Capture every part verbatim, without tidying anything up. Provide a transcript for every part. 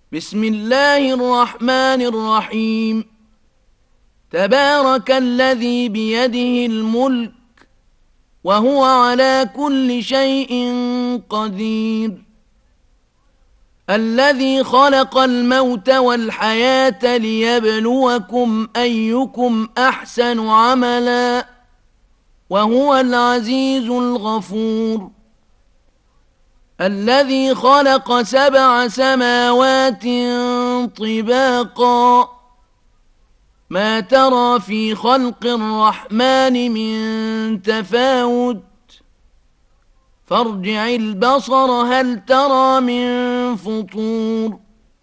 بسم الله الرحمن الرحيم. تبارك الذي بيده الملك وهو على كل شيء قدير. الذي خلق الموت والحياة ليبلوكم أيكم أحسن عملا وهو العزيز الغفور. الذي خلق سبع سماوات طباقا ما ترى في خلق الرحمن من تفاوت فارجع البصر هل ترى من فطور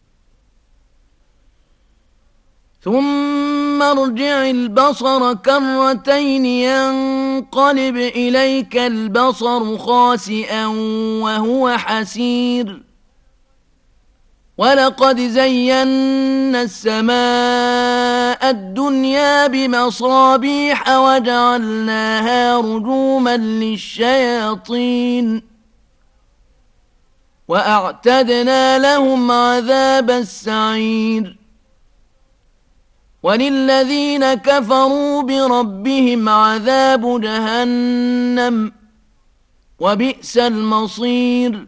ثم ارجع البصر كرتين ينقلب إليك البصر خاسئا وهو حسير ولقد زينا السماء الدنيا بمصابيح وجعلناها رجوما للشياطين وأعتدنا لهم عذاب السعير. وللذين كفروا بربهم عذاب جهنم وبئس المصير.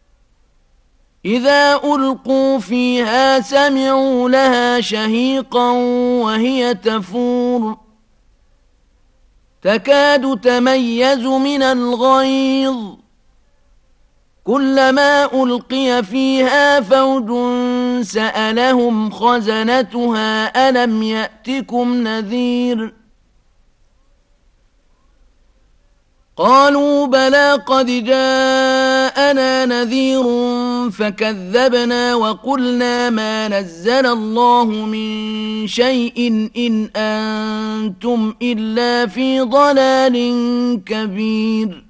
إذا ألقوا فيها سمعوا لها شهيقا وهي تفور تكاد تميز من الغيظ كلما ألقي فيها فوج سألهم خزنتها ألم يأتكم نذير قالوا بلى قد جاءنا نذير فكذبنا وقلنا ما نزل الله من شيء إن أنتم إلا في ضلال كبير.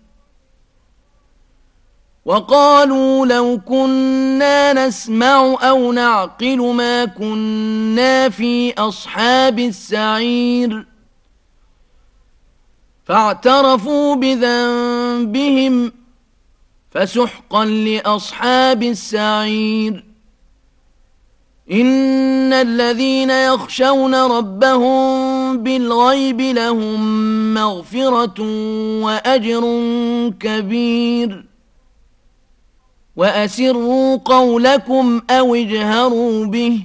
وقالوا لو كنا نسمع أو نعقل ما كنا في أصحاب السعير فاعترفوا بذنبهم فسحقا لأصحاب السعير. إن الذين يخشون ربهم بالغيب لهم مغفرة وأجر كبير. وأسروا قولكم أو اجهروا به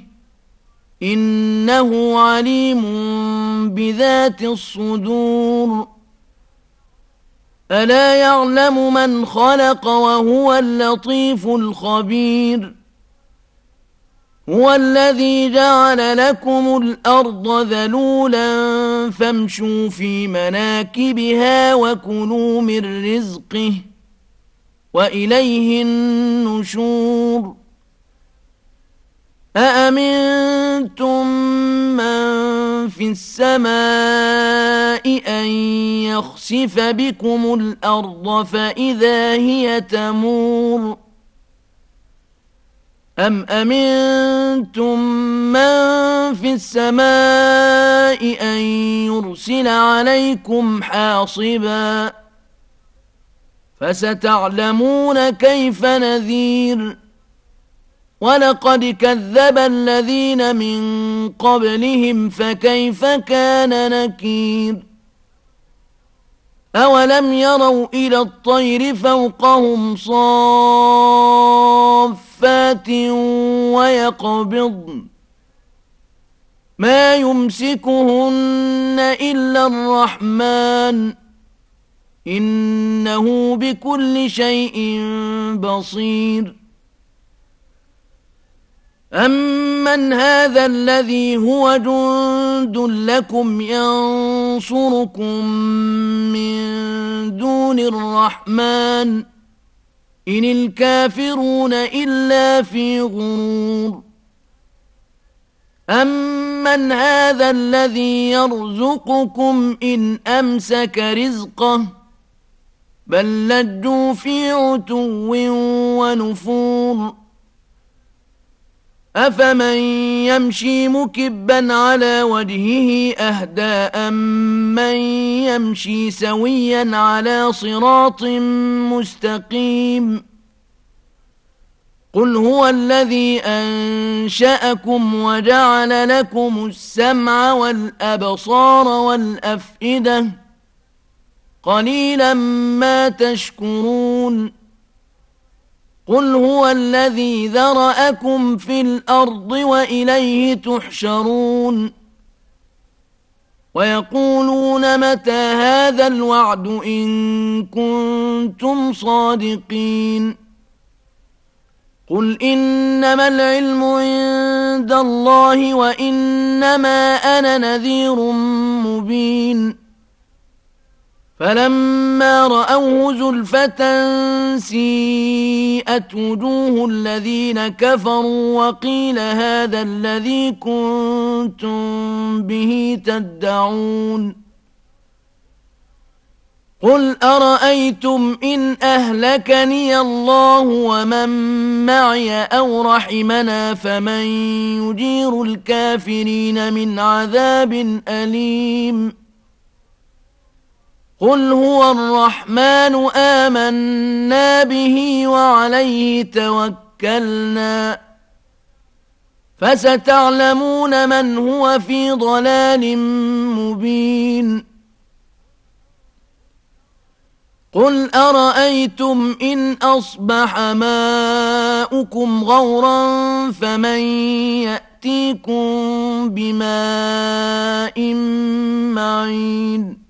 إنه عليم بذات الصدور. ألا يعلم من خلق وهو اللطيف الخبير. هو الذي جعل لكم الأرض ذلولا فامشوا في مناكبها وكلوا من رزقه وإليه النشور. أأمنتم من في السماء أن يخسف بكم الأرض فإذا هي تمور أم أمنتم من في السماء أن يرسل عليكم حاصبا فستعلمون كيف نذير. ولقد كذب الذين من قبلهم فكيف كان نكير. أولم يروا إلى الطير فوقهم صافات ويقبضن ما يمسكهن إلا الرحمن إنه بكل شيء بصير. أمن هذا الذي هو جند لكم ينصركم من دون الرحمن إن الكافرون إلا في غرور. أمن هذا الذي يرزقكم إن أمسك رزقه بل لجوا في عتو ونفور. أفمن يمشي مكبا على وجهه أهدى أمن يمشي سويا على صراط مستقيم قل هو الذي أنشأكم وجعل لكم السمع والأبصار والأفئدة قليلا ما تشكرون قل هو الذي ذرأكم في الأرض وإليه تحشرون ويقولون متى هذا الوعد إن كنتم صادقين قل إنما العلم عند الله وإنما أنا نذير مبين فلما رأوه زلفة سيئت وجوه الذين كفروا وقيل هذا الذي كنتم به تدعون قل أرأيتم إن أهلكني الله ومن معي أو رحمنا فمن يجير الكافرين من عذاب أليم قل هو الرحمن آمنا به وعليه توكلنا فستعلمون من هو في ضلال مبين قل أرأيتم إن أصبح ماؤكم غورا فمن يأتيكم بماء معين